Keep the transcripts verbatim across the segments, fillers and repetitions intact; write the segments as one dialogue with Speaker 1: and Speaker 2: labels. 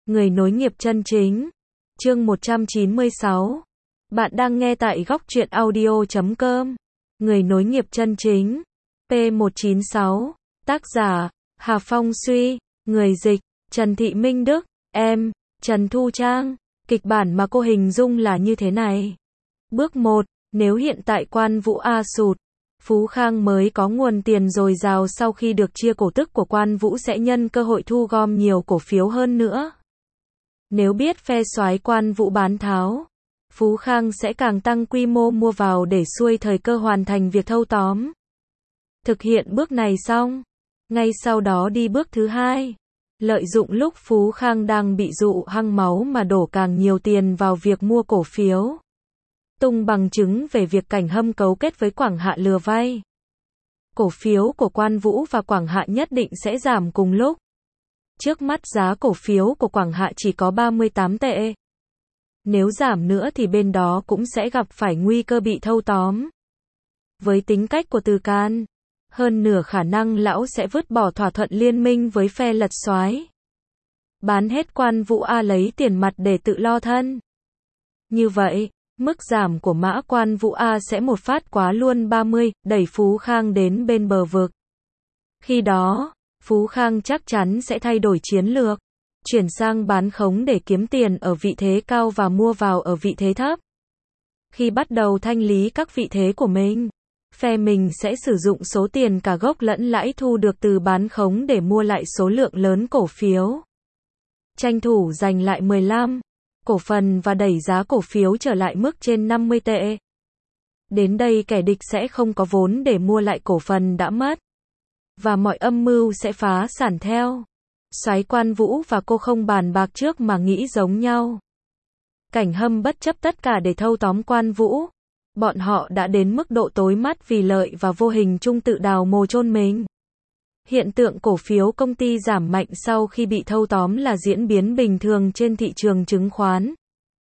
Speaker 1: Người nối nghiệp chân chính. Chương một trăm chín mươi sáu. Bạn đang nghe tại góc truyện audio chấm com. Người nối nghiệp chân chính. P một chín sáu. Tác giả: Hà Phong Suy. Người dịch: Trần Thị Minh Đức. Em: Trần Thu Trang. Kịch bản mà cô hình dung là như thế này. Bước một. Nếu hiện tại Quan Vũ A sụt, Phú Khang mới có nguồn tiền dồi dào sau khi được chia cổ tức của Quan Vũ sẽ nhân cơ hội thu gom nhiều cổ phiếu hơn nữa. Nếu biết phe soái Quan Vũ bán tháo, Phú Khang sẽ càng tăng quy mô mua vào để xuôi thời cơ hoàn thành việc thâu tóm. Thực hiện bước này xong, ngay sau đó đi bước thứ hai. Lợi dụng lúc Phú Khang đang bị dụ hăng máu mà đổ càng nhiều tiền vào việc mua cổ phiếu. Tung bằng chứng về việc Cảnh Hâm cấu kết với Quảng Hạ lừa vay. Cổ phiếu của Quan Vũ và Quảng Hạ nhất định sẽ giảm cùng lúc. Trước mắt giá cổ phiếu của Quảng Hạ chỉ có ba mươi tám tệ. Nếu giảm nữa thì bên đó cũng sẽ gặp phải nguy cơ bị thâu tóm. Với tính cách của Từ Can, hơn nửa khả năng lão sẽ vứt bỏ thỏa thuận liên minh với phe lật soái. Bán hết Quan Vũ A lấy tiền mặt để tự lo thân. Như vậy, mức giảm của mã Quan Vũ A sẽ một phát quá luôn ba mươi, đẩy Phú Khang đến bên bờ vực. Khi đó, Phú Khang chắc chắn sẽ thay đổi chiến lược, chuyển sang bán khống để kiếm tiền ở vị thế cao và mua vào ở vị thế thấp. Khi bắt đầu thanh lý các vị thế của mình, phe mình sẽ sử dụng số tiền cả gốc lẫn lãi thu được từ bán khống để mua lại số lượng lớn cổ phiếu. Tranh thủ giành lại mười lăm cổ phần và đẩy giá cổ phiếu trở lại mức trên năm mươi tệ. Đến đây kẻ địch sẽ không có vốn để mua lại cổ phần đã mất. Và mọi âm mưu sẽ phá sản theo. Soái Quan Vũ và cô không bàn bạc trước mà nghĩ giống nhau. Cảnh Hâm bất chấp tất cả để thâu tóm Quan Vũ. Bọn họ đã đến mức độ tối mắt vì lợi và vô hình chung tự đào mồ chôn mình. Hiện tượng cổ phiếu công ty giảm mạnh sau khi bị thâu tóm là diễn biến bình thường trên thị trường chứng khoán.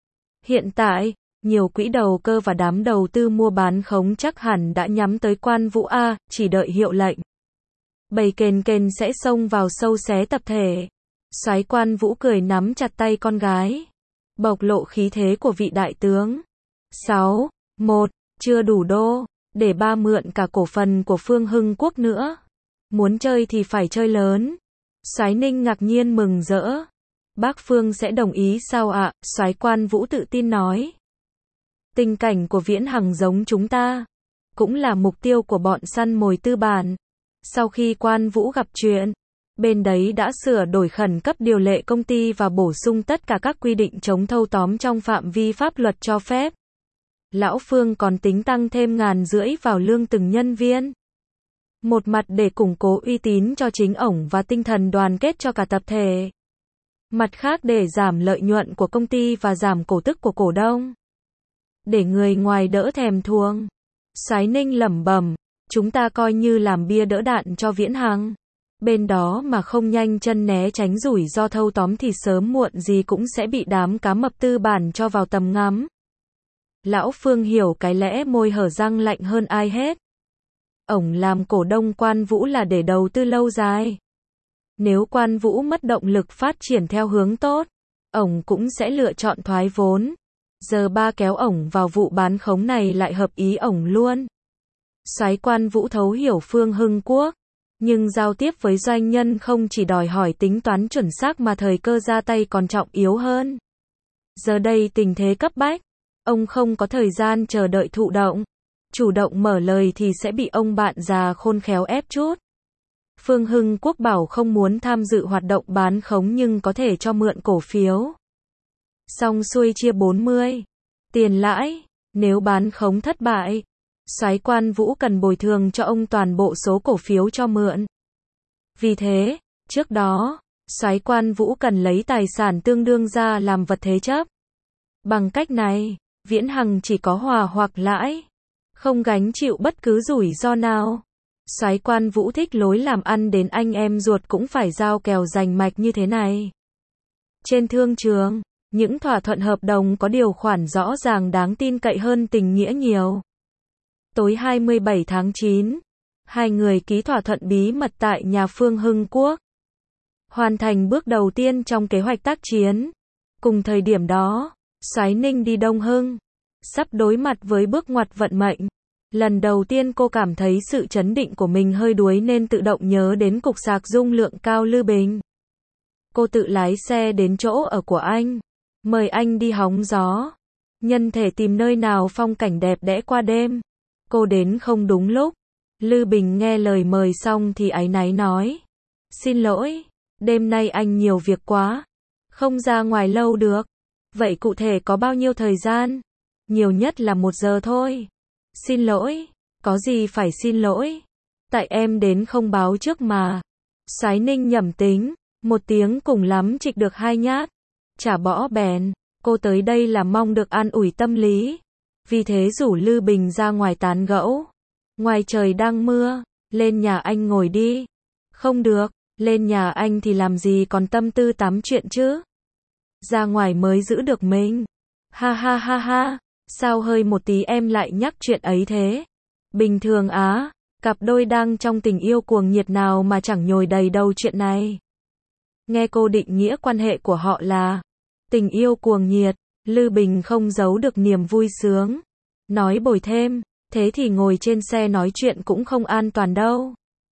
Speaker 1: Hiện tại, nhiều quỹ đầu cơ và đám đầu tư mua bán khống chắc hẳn đã nhắm tới Quan Vũ A, chỉ đợi hiệu lệnh. Bầy kền kền sẽ xông vào sâu xé tập thể. Soái Quan Vũ cười nắm chặt tay con gái, bộc lộ khí thế của vị đại tướng. sáu. một. Chưa đủ đô, để ba mượn cả cổ phần của Phương Hưng Quốc nữa. Muốn chơi thì phải chơi lớn. Soái Ninh ngạc nhiên mừng rỡ. Bác Phương sẽ đồng ý sao ạ? Soái Quan Vũ tự tin nói. Tình cảnh của Viễn Hằng giống chúng ta, cũng là mục tiêu của bọn săn mồi tư bản. Sau khi Quan Vũ gặp chuyện, bên đấy đã sửa đổi khẩn cấp điều lệ công ty và bổ sung tất cả các quy định chống thâu tóm trong phạm vi pháp luật cho phép. Lão Phương còn tính tăng thêm ngàn rưỡi vào lương từng nhân viên. Một mặt để củng cố uy tín cho chính ổng và tinh thần đoàn kết cho cả tập thể. Mặt khác để giảm lợi nhuận của công ty và giảm cổ tức của cổ đông. Để người ngoài đỡ thèm thuồng. Soái Ninh lẩm bẩm, chúng ta coi như làm bia đỡ đạn cho Viễn Hằng. Bên đó mà không nhanh chân né tránh rủi ro thâu tóm thì sớm muộn gì cũng sẽ bị đám cá mập tư bản cho vào tầm ngắm. Lão Phương hiểu cái lẽ môi hở răng lạnh hơn ai hết. Ổng làm cổ đông Quan Vũ là để đầu tư lâu dài. Nếu Quan Vũ mất động lực phát triển theo hướng tốt, ổng cũng sẽ lựa chọn thoái vốn. Giờ ba kéo ổng vào vụ bán khống này lại hợp ý ổng luôn. Soái Quan Vũ thấu hiểu Phương Hưng Quốc, nhưng giao tiếp với doanh nhân không chỉ đòi hỏi tính toán chuẩn xác mà thời cơ ra tay còn trọng yếu hơn. Giờ đây tình thế cấp bách, ông không có thời gian chờ đợi thụ động. Chủ động mở lời thì sẽ bị ông bạn già khôn khéo ép chút. Phương Hưng Quốc bảo không muốn tham dự hoạt động bán khống nhưng có thể cho mượn cổ phiếu. Xong xuôi chia bốn mươi. Tiền lãi, nếu bán khống thất bại, soái Quan Vũ cần bồi thường cho ông toàn bộ số cổ phiếu cho mượn. Vì thế, trước đó, soái Quan Vũ cần lấy tài sản tương đương ra làm vật thế chấp. Bằng cách này, Viễn Hằng chỉ có hòa hoặc lãi, không gánh chịu bất cứ rủi ro nào. Soái Quan Vũ thích lối làm ăn đến anh em ruột cũng phải giao kèo rành mạch như thế này. Trên thương trường, những thỏa thuận hợp đồng có điều khoản rõ ràng đáng tin cậy hơn tình nghĩa nhiều. Tối hai mươi bảy tháng chín, hai người ký thỏa thuận bí mật tại nhà Phương Hưng Quốc. hoàn thành bước đầu tiên trong kế hoạch tác chiến. Cùng thời điểm đó, Soái Ninh đi Đông Hưng, sắp đối mặt với bước ngoặt vận mệnh. Lần đầu tiên cô cảm thấy sự chấn định của mình hơi đuối nên tự động nhớ đến cục sạc dung lượng cao Lư Bình. Cô tự lái xe đến chỗ ở của anh, mời anh đi hóng gió, nhân thể tìm nơi nào phong cảnh đẹp đẽ qua đêm. Cô đến không đúng lúc. Lư Bình nghe lời mời xong thì áy náy nói: "Xin lỗi, đêm nay anh nhiều việc quá, không ra ngoài lâu được." "Vậy cụ thể có bao nhiêu thời gian?" "Nhiều nhất là một giờ thôi." "Xin lỗi." "Có gì phải xin lỗi? Tại em đến không báo trước mà." Soái Ninh nhẩm tính, một tiếng cùng lắm trịch được hai nhát. Chả bỏ bèn, cô tới đây là mong được an ủi tâm lý. Vì thế rủ Lư Bình ra ngoài tán gẫu. Ngoài trời đang mưa, lên nhà anh ngồi đi. Không được, lên nhà anh thì làm gì còn tâm tư tám chuyện chứ. Ra ngoài mới giữ được mình. Ha ha ha ha, sao hơi một tí em lại nhắc chuyện ấy thế? Bình thường á, cặp đôi đang trong tình yêu cuồng nhiệt nào mà chẳng nhồi đầy đầu chuyện này. Nghe cô định nghĩa quan hệ của họ là tình yêu cuồng nhiệt, Lư Bình không giấu được niềm vui sướng. Nói bồi thêm, thế thì ngồi trên xe nói chuyện cũng không an toàn đâu.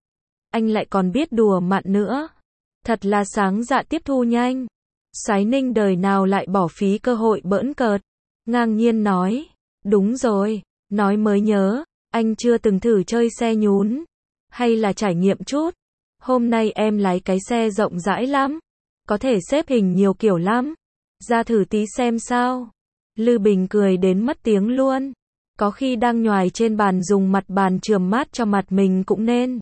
Speaker 1: Anh lại còn biết đùa mặn nữa. Thật là sáng dạ tiếp thu nhanh. Soái Ninh đời nào lại bỏ phí cơ hội bỡn cợt. Ngang nhiên nói, đúng rồi, nói mới nhớ, anh chưa từng thử chơi xe nhún. Hay là trải nghiệm chút. Hôm nay em lái cái xe rộng rãi lắm. Có thể xếp hình nhiều kiểu lắm. Ra thử tí xem sao. Lư Bình cười đến mất tiếng luôn. Có khi đang nhoài trên bàn dùng mặt bàn chườm mát cho mặt mình cũng nên.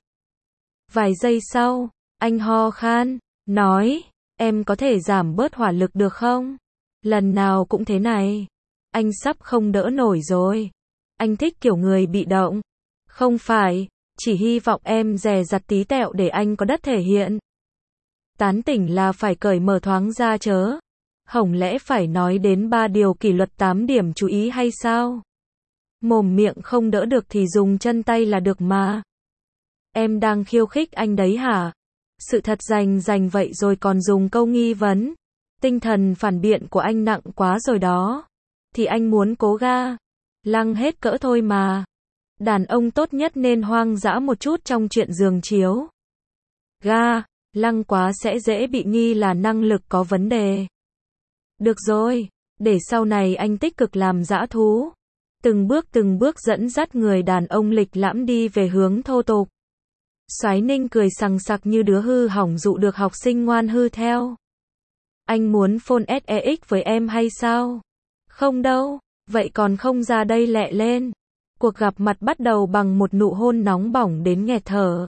Speaker 1: Vài giây sau, anh ho khan, nói, em có thể giảm bớt hỏa lực được không? Lần nào cũng thế này. Anh sắp không đỡ nổi rồi. Anh thích kiểu người bị động. Không phải, chỉ hy vọng em dè dặt tí tẹo để anh có đất thể hiện. Tán tỉnh là phải cởi mở thoáng ra chớ. Hổng lẽ phải nói đến ba điều kỷ luật tám điểm chú ý hay sao? Mồm miệng không đỡ được thì dùng chân tay là được mà. Em đang khiêu khích anh đấy hả? Sự thật rành rành vậy rồi còn dùng câu nghi vấn. Tinh thần phản biện của anh nặng quá rồi đó. Thì anh muốn cố ga. Lăng hết cỡ thôi mà. Đàn ông tốt nhất nên hoang dã một chút trong chuyện giường chiếu. Ga, lăng quá sẽ dễ bị nghi là năng lực có vấn đề. Được rồi, để sau này anh tích cực làm dã thú. Từng bước từng bước dẫn dắt người đàn ông lịch lãm đi về hướng thô tục. Soái Ninh cười sằng sặc như đứa hư hỏng dụ được học sinh ngoan hư theo. Anh muốn phone sex với em hay sao? Không đâu, vậy còn không ra đây lẹ lên. Cuộc gặp mặt bắt đầu bằng một nụ hôn nóng bỏng đến nghẹt thở.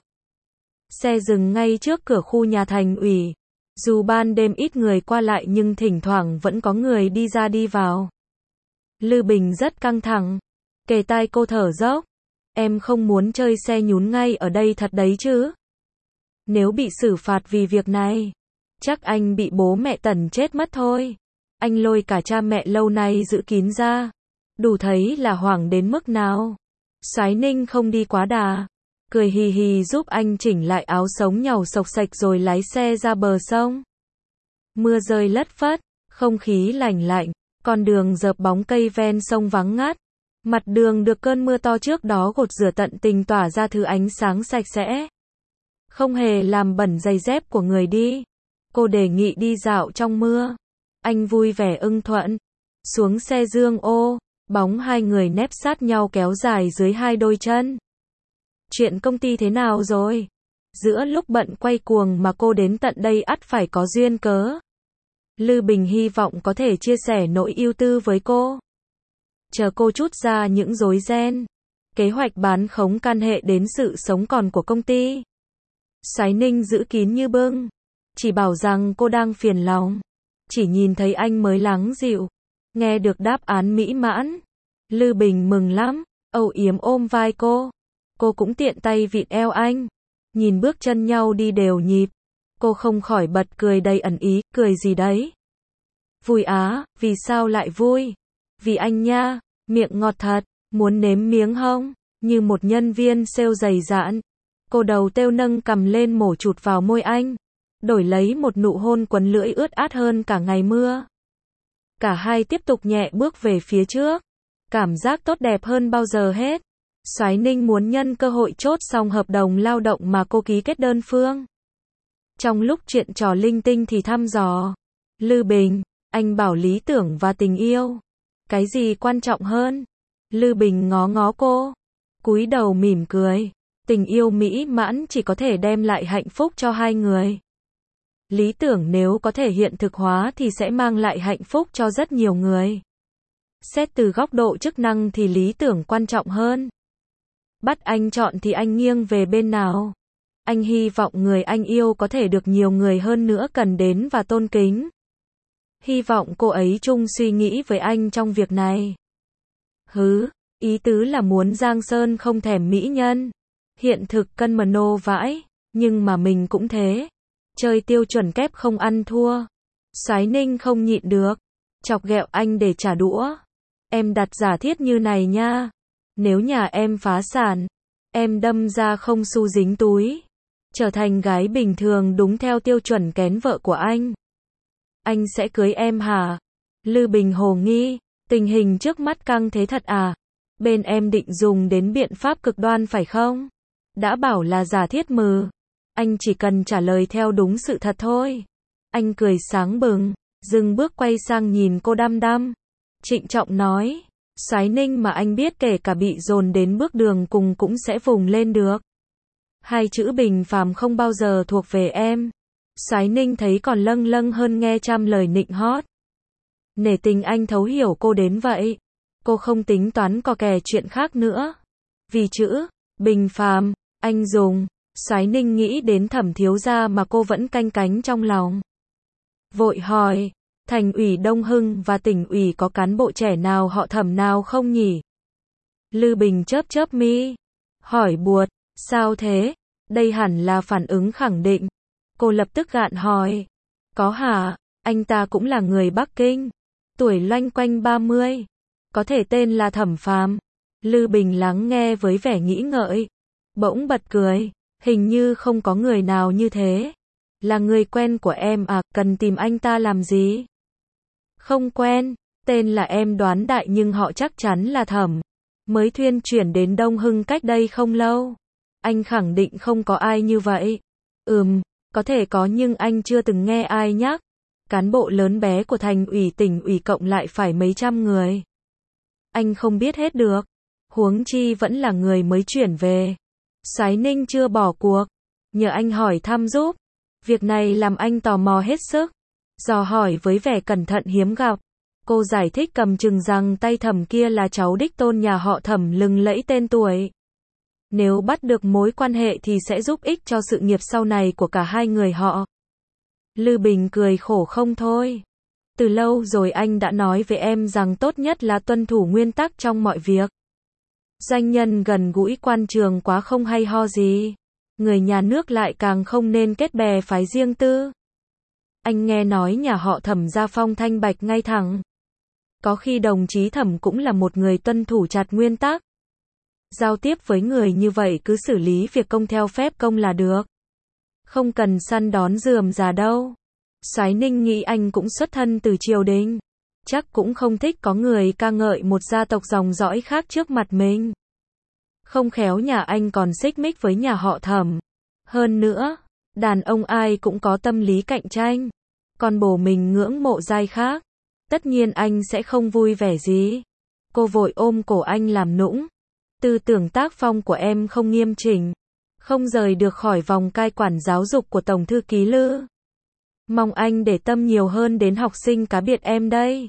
Speaker 1: Xe dừng ngay trước cửa khu nhà thành ủy. Dù ban đêm ít người qua lại nhưng thỉnh thoảng vẫn có người đi ra đi vào. Lư Bình rất căng thẳng. Kề tai cô thở dốc. Em không muốn chơi xe nhún ngay ở đây thật đấy chứ? Nếu bị xử phạt vì việc này, chắc anh bị bố mẹ tẩn chết mất thôi. Anh lôi cả cha mẹ lâu nay giữ kín ra. Đủ thấy là hoảng đến mức nào. Soái Ninh không đi quá đà. Cười hì hì giúp anh chỉnh lại áo sống nhàu xộc xệch rồi lái xe ra bờ sông. Mưa rơi lất phất, không khí lành lạnh, con đường dợp bóng cây ven sông vắng ngắt. Mặt đường được cơn mưa to trước đó gột rửa tận tình tỏa ra thứ ánh sáng sạch sẽ. Không hề làm bẩn giày dép của người đi. Cô đề nghị đi dạo trong mưa. Anh vui vẻ ưng thuận. Xuống xe dương ô, bóng hai người nép sát nhau kéo dài dưới hai đôi chân. Chuyện công ty thế nào rồi? Giữa lúc bận quay cuồng mà cô đến tận đây ắt phải có duyên cớ. Lư Bình hy vọng có thể chia sẻ nỗi ưu tư với cô. Chờ cô trút ra những rối ren. Kế hoạch bán khống can hệ đến sự sống còn của công ty. Soái Ninh giữ kín như bưng. Chỉ bảo rằng cô đang phiền lòng. Chỉ nhìn thấy anh mới lắng dịu. Nghe được đáp án mỹ mãn. Lư Bình mừng lắm. Âu yếm ôm vai cô. Cô cũng tiện tay vịn eo anh. Nhìn bước chân nhau đi đều nhịp. Cô không khỏi bật cười đầy ẩn ý. Cười gì đấy? Vui á, vì sao lại vui? Vì anh nha, miệng ngọt thật, muốn nếm miếng không? Như một nhân viên sale dày dạn. Cô đầu têu nâng cầm lên mổ chụt vào môi anh. đổi lấy một nụ hôn quấn lưỡi ướt át hơn cả ngày mưa. Cả hai tiếp tục nhẹ bước về phía trước. Cảm giác tốt đẹp hơn bao giờ hết. Soái Ninh muốn nhân cơ hội chốt xong hợp đồng lao động mà cô ký kết đơn phương. Trong lúc chuyện trò linh tinh thì thăm dò. Lư Bình, anh bảo lý tưởng và tình yêu. Cái gì quan trọng hơn? Lư Bình ngó ngó cô. Cúi đầu mỉm cười. Tình yêu mỹ mãn chỉ có thể đem lại hạnh phúc cho hai người. Lý tưởng nếu có thể hiện thực hóa thì sẽ mang lại hạnh phúc cho rất nhiều người. Xét từ góc độ chức năng thì lý tưởng quan trọng hơn. Bắt anh chọn thì anh nghiêng về bên nào? Anh hy vọng người anh yêu có thể được nhiều người hơn nữa cần đến và tôn kính. Hy vọng cô ấy chung suy nghĩ với anh trong việc này. Hứ, ý tứ là muốn Giang Sơn không thèm mỹ nhân. Hiện thực cân mà nô vãi, nhưng mà mình cũng thế. Chơi tiêu chuẩn kép không ăn thua. Soái Ninh không nhịn được. Chọc ghẹo anh để trả đũa. Em đặt giả thiết như này nha. Nếu nhà em phá sản, em đâm ra không xu dính túi. Trở thành gái bình thường đúng theo tiêu chuẩn kén vợ của anh. Anh sẽ cưới em hả? Lư Bình hồ nghi. Tình hình trước mắt căng thế thật à? Bên em định dùng đến biện pháp cực đoan phải không? Đã bảo là giả thiết mừ. Anh chỉ cần trả lời theo đúng sự thật thôi. Anh cười sáng bừng, dừng bước quay sang nhìn cô đăm đăm. Trịnh trọng nói, Soái Ninh mà anh biết kể cả bị dồn đến bước đường cùng cũng sẽ vùng lên được. Hai chữ bình phàm không bao giờ thuộc về em. Soái Ninh thấy còn lâng lâng hơn nghe trăm lời nịnh hót. Nể tình anh thấu hiểu cô đến vậy. Cô không tính toán cò kè chuyện khác nữa. Vì chữ bình phàm, anh dùng. Soái Ninh nghĩ đến Thẩm thiếu gia mà cô vẫn canh cánh trong lòng. Vội hỏi, thành ủy Đông Hưng và tỉnh ủy có cán bộ trẻ nào họ Thẩm nào không nhỉ? Lư Bình chớp chớp mi, hỏi buột, sao thế? Đây hẳn là phản ứng khẳng định. Cô lập tức gạn hỏi, có hả? Anh ta cũng là người Bắc Kinh, tuổi loanh quanh ba mươi, có thể tên là Thẩm Phàm. Lư Bình lắng nghe với vẻ nghĩ ngợi, bỗng bật cười. Hình như không có người nào như thế. Là người quen của em à, cần tìm anh ta làm gì? Không quen, tên là em đoán đại nhưng họ chắc chắn là Thẩm. Mới thuyên chuyển đến Đông Hưng cách đây không lâu. Anh khẳng định không có ai như vậy. Ừm, có thể có nhưng anh chưa từng nghe ai nhắc. Cán bộ lớn bé của thành ủy tỉnh ủy cộng lại phải mấy trăm người. Anh không biết hết được. Huống chi vẫn là người mới chuyển về. Soái Ninh chưa bỏ cuộc, nhờ anh hỏi thăm giúp. Việc này làm anh tò mò hết sức. Dò hỏi với vẻ cẩn thận hiếm gặp. Cô giải thích cầm chừng rằng tay Thẩm kia là cháu đích tôn nhà họ Thẩm lừng lẫy tên tuổi. Nếu bắt được mối quan hệ thì sẽ giúp ích cho sự nghiệp sau này của cả hai người họ. Lư Bình cười khổ không thôi. Từ lâu rồi anh đã nói với em rằng tốt nhất là tuân thủ nguyên tắc trong mọi việc. Doanh nhân gần gũi quan trường quá không hay ho gì. Người nhà nước lại càng không nên kết bè phái riêng tư. Anh nghe nói nhà họ Thẩm gia phong thanh bạch ngay thẳng. Có khi đồng chí Thẩm cũng là một người tuân thủ chặt nguyên tắc. Giao tiếp với người như vậy cứ xử lý việc công theo phép công là được. Không cần săn đón rườm rà đâu. Soái Ninh nghĩ anh cũng xuất thân từ triều đình. Chắc cũng không thích có người ca ngợi một gia tộc dòng dõi khác trước mặt mình. Không khéo nhà anh còn xích mích với nhà họ Thẩm. Hơn nữa, đàn ông ai cũng có tâm lý cạnh tranh. Còn bồ mình ngưỡng mộ giai khác. Tất nhiên anh sẽ không vui vẻ gì. Cô vội ôm cổ anh làm nũng. Tư tưởng tác phong của em không nghiêm chỉnh. Không rời được khỏi vòng cai quản giáo dục của Tổng thư ký Lư. Mong anh để tâm nhiều hơn đến học sinh cá biệt em đây.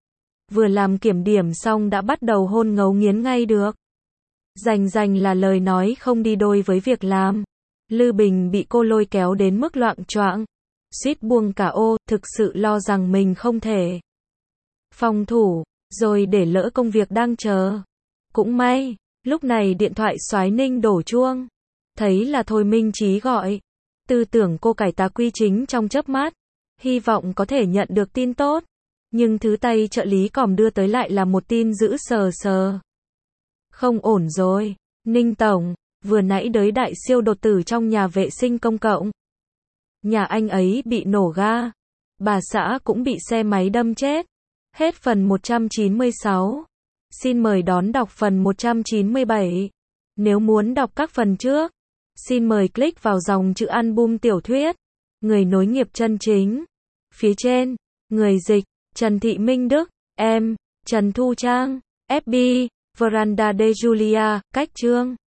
Speaker 1: Vừa làm kiểm điểm xong đã bắt đầu hôn ngấu nghiến ngay được. Rành rành là lời nói không đi đôi với việc làm. Lư Bình bị cô lôi kéo đến mức loạng choạng, suýt buông cả ô, thực sự lo rằng mình không thể phòng thủ, rồi để lỡ công việc đang chờ. Cũng may, lúc này điện thoại Soái Ninh đổ chuông. Thấy là Thôi Minh Chí gọi. Tư tưởng cô cải tá quy chính trong chớp mắt. Hy vọng có thể nhận được tin tốt. Nhưng thứ tay trợ lý còm đưa tới lại là một tin dữ sờ sờ. Không ổn rồi. Ninh Tổng, vừa nãy đới đại siêu đột tử trong nhà vệ sinh công cộng. Nhà anh ấy bị nổ ga. Bà xã cũng bị xe máy đâm chết. Hết phần một trăm chín mươi sáu. Xin mời đón đọc phần một trăm chín mươi bảy. Nếu muốn đọc các phần trước, xin mời click vào dòng chữ album tiểu thuyết Người nối nghiệp chân chính. Phía trên, người dịch, Trần Thị Minh Đức, em, Trần Thu Trang, ép bê, Veranda de Julia, cách chương.